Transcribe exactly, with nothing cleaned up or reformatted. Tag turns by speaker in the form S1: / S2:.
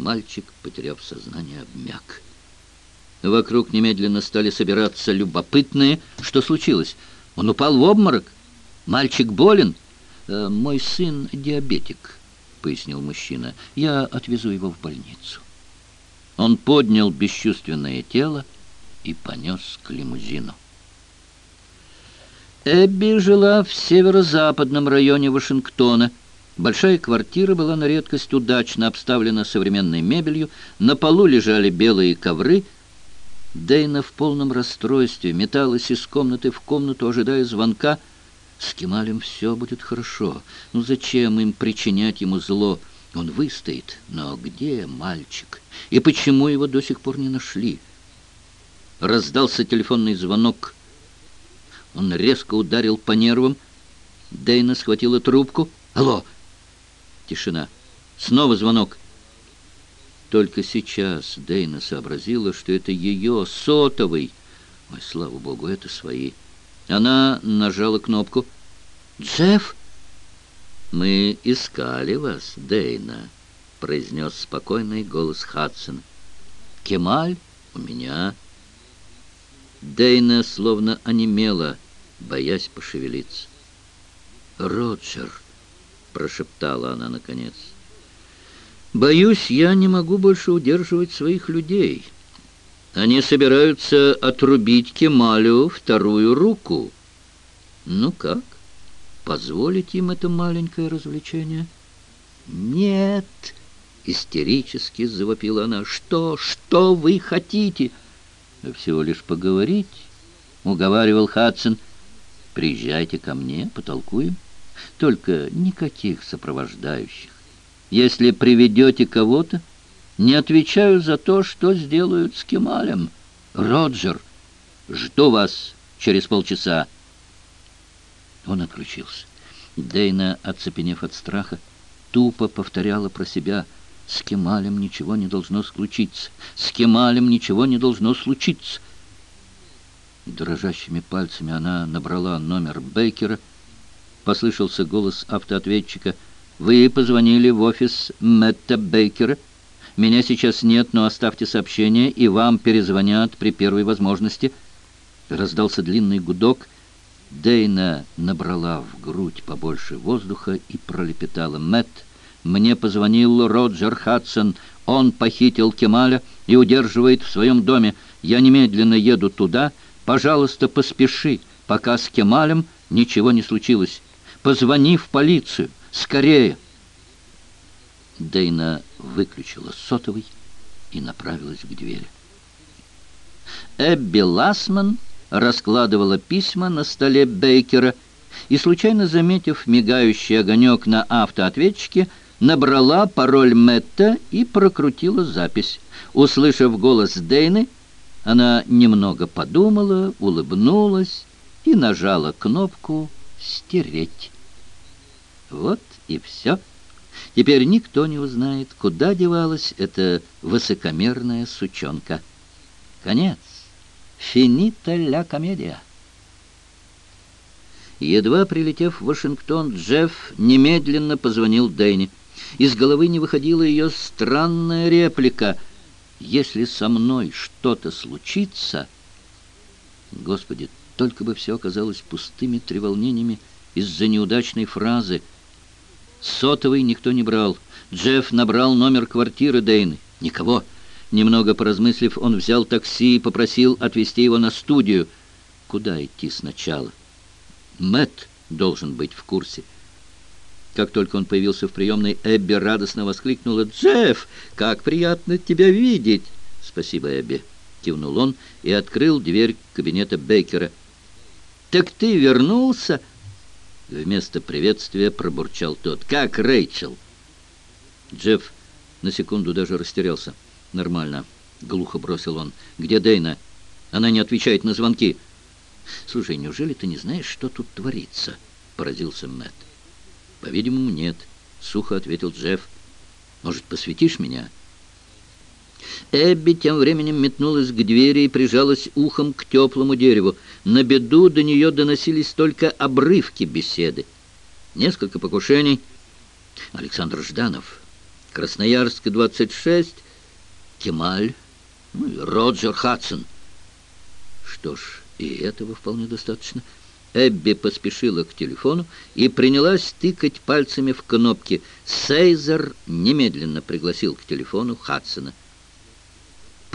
S1: Мальчик, потеряв сознание, обмяк. Вокруг немедленно стали собираться любопытные. Что случилось? Он упал в обморок? Мальчик болен? «Э, «Мой сын диабетик», — пояснил мужчина. «Я отвезу его в больницу». Он поднял бесчувственное тело и понес к лимузину. Эбби жила в северо-западном районе Вашингтона. Большая квартира была на редкость удачно обставлена современной мебелью, на полу лежали белые ковры. Дейна в полном расстройстве металась из комнаты в комнату, ожидая звонка. С Кемалем все будет хорошо. Ну зачем им причинять ему зло? Он выстоит. Но где мальчик? И почему его до сих пор не нашли? Раздался телефонный звонок. Он резко ударил по нервам. Дейна схватила трубку. «Алло!» Тишина. Снова звонок. Только сейчас Дейна сообразила, что это ее сотовый. Ой, слава богу, это свои. Она нажала кнопку. «Джефф?» «Мы искали вас, Дейна», — произнес спокойный голос Хадсона. «Кемаль? У меня». Дейна словно онемела, боясь пошевелиться. «Роджер», — прошептала она наконец, — «боюсь, я не могу больше удерживать своих людей. Они собираются отрубить Кемалю вторую руку. Ну как? Позволить им это маленькое развлечение?» «Нет!» — истерически завопила она. «Что? Что вы хотите?» «Всего лишь поговорить», — уговаривал Хадсон. «Приезжайте ко мне, потолкуем. Только никаких сопровождающих. Если приведете кого-то, не отвечаю за то, что сделают с Кемалем. Роджер, жду вас через полчаса». Он отключился. Дейна, оцепенев от страха, тупо повторяла про себя: «С Кемалем ничего не должно случиться! С Кемалем ничего не должно случиться!» Дрожащими пальцами она набрала номер Бейкера. Послышался голос автоответчика. «Вы позвонили в офис Мэтта Бейкера. Меня сейчас нет, но оставьте сообщение, и вам перезвонят при первой возможности». Раздался длинный гудок. Дейна набрала в грудь побольше воздуха и пролепетала: «Мэтт, мне позвонил Роджер Хадсон. Он похитил Кемаля и удерживает в своем доме. Я немедленно еду туда. Пожалуйста, поспеши, пока с Кемалем ничего не случилось. Позвони в полицию. Скорее!» Дейна выключила сотовый и направилась к двери. Эбби Лассман раскладывала письма на столе Бейкера и, случайно заметив мигающий огонек на автоответчике, набрала пароль Мэтта и прокрутила запись. Услышав голос Дейны, она немного подумала, улыбнулась и нажала кнопку «Стереть». Вот и все. Теперь никто не узнает, куда девалась эта высокомерная сучонка. Конец. Финита ля комедия. Едва прилетев в Вашингтон, Джефф немедленно позвонил Дейне. Из головы не выходила ее странная реплика: «Если со мной что-то случится...» Господи, только бы все оказалось пустыми треволнениями из-за неудачной фразы. Сотовый никто не брал. Джефф набрал номер квартиры Дейны. Никого. Немного поразмыслив, он взял такси и попросил отвезти его на студию. Куда идти сначала? Мэтт должен быть в курсе. Как только он появился в приемной, Эбби радостно воскликнула: «Джефф, как приятно тебя видеть!» «Спасибо, Эбби», — кивнул он и открыл дверь кабинета Бейкера. «Так ты вернулся?» Вместо приветствия пробурчал тот: «Как Рэйчел?» Джефф на секунду даже растерялся. «Нормально», — глухо бросил он. «Где Дейна? Она не отвечает на звонки». «Слушай, неужели ты не знаешь, что тут творится?» — поразился Мэтт. «По-видимому, нет», — сухо ответил Джефф. «Может, посвятишь меня?» Эбби тем временем метнулась к двери и прижалась ухом к теплому дереву. На беду до нее доносились только обрывки беседы. Несколько покушений. Александр Жданов, Красноярск, двадцать шесть, Кемаль, ну и Роджер Хадсон. Что ж, и этого вполне достаточно. Эбби поспешила к телефону и принялась тыкать пальцами в кнопки. Сейзер немедленно пригласил к телефону Хадсона.